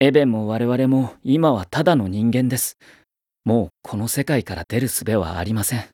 エベンも我々も今はただの人間です。もうこの世界から出る術はありません。